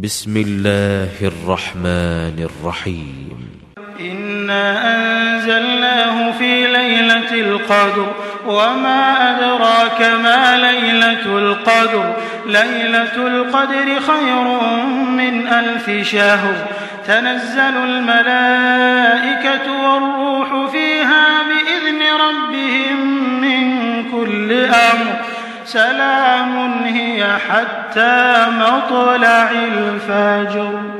بسم الله الرحمن الرحيم إنا أنزلناه في ليلة القدر وما أدراك ما ليلة القدر ليلة القدر خير من 1000 شهر تنزل الملائكة والروح فيها بإذن ربهم من كل أمر سلام هي حتى مطلع الفجر.